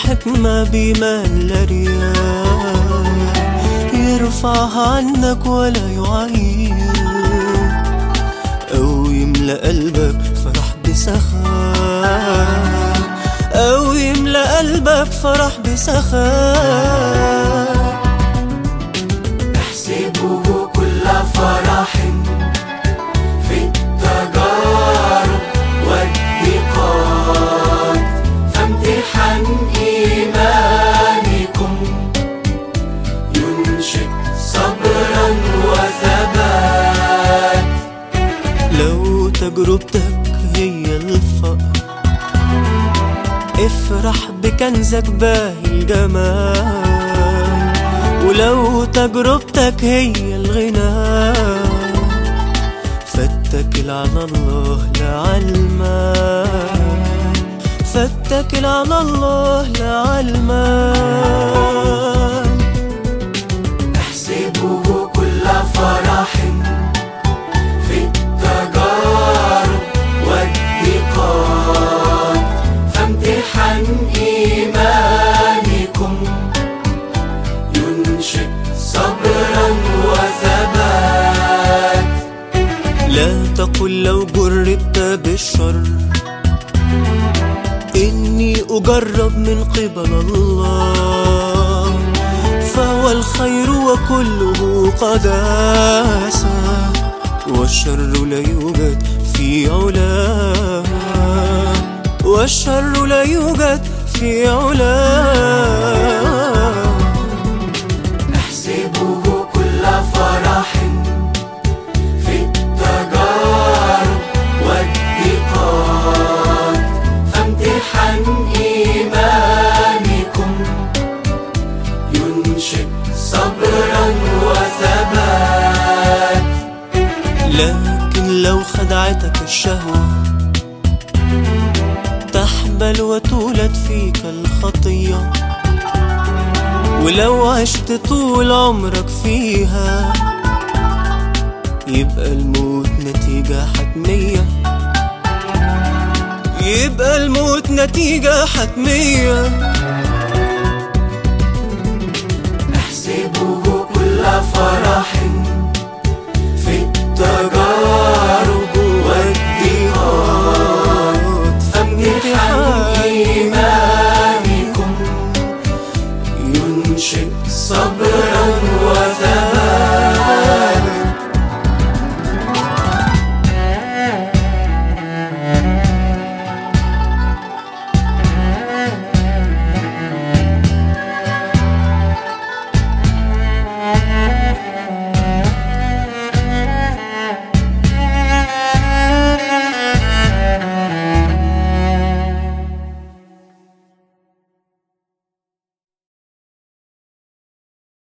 الحكمة بإيمان لا رياء، يرفعها عنك ولا يعير، أو يملأ قلبك فرح بسخاء، أو يملأ قلبك فرح بسخاء. احسبوه كل فرح في التجارب والضيقات، فامتحان إيمانكم ينشئ صبرا وثبات. لو تجربتك هي الفقر، افرح بكنزك باهي الجمال، ولو تجربتك هي الغنى، فاتكل على الله لا على المال، فاتكل على الله لا على المال. احسبوه كل فرح في التجارب والضيقات، فامتحان إيمانكم ينشئ صبرا وثبات. لا تقل لو جربت بالشر إني أجرب من قبل الله، فهو الخير وكله قداسة، والشر لا يوجد في علاه، والشر لا يوجد في علاه. احسبوه كل فرح في التجارب والضيقات، فامتحان إيمانكم ينشئ صبرا وثبات. لكن لو خدعتك الشهوة تحبل وتولد فيك الخطية، ولو عشت طول عمرك فيها يبقى الموت نتيجة حتمية، يبقى الموت نتيجة حتمية. احسبوه كل فرح في التجارب والضيقات، فامتحان إيمانكم ينشئ صبرا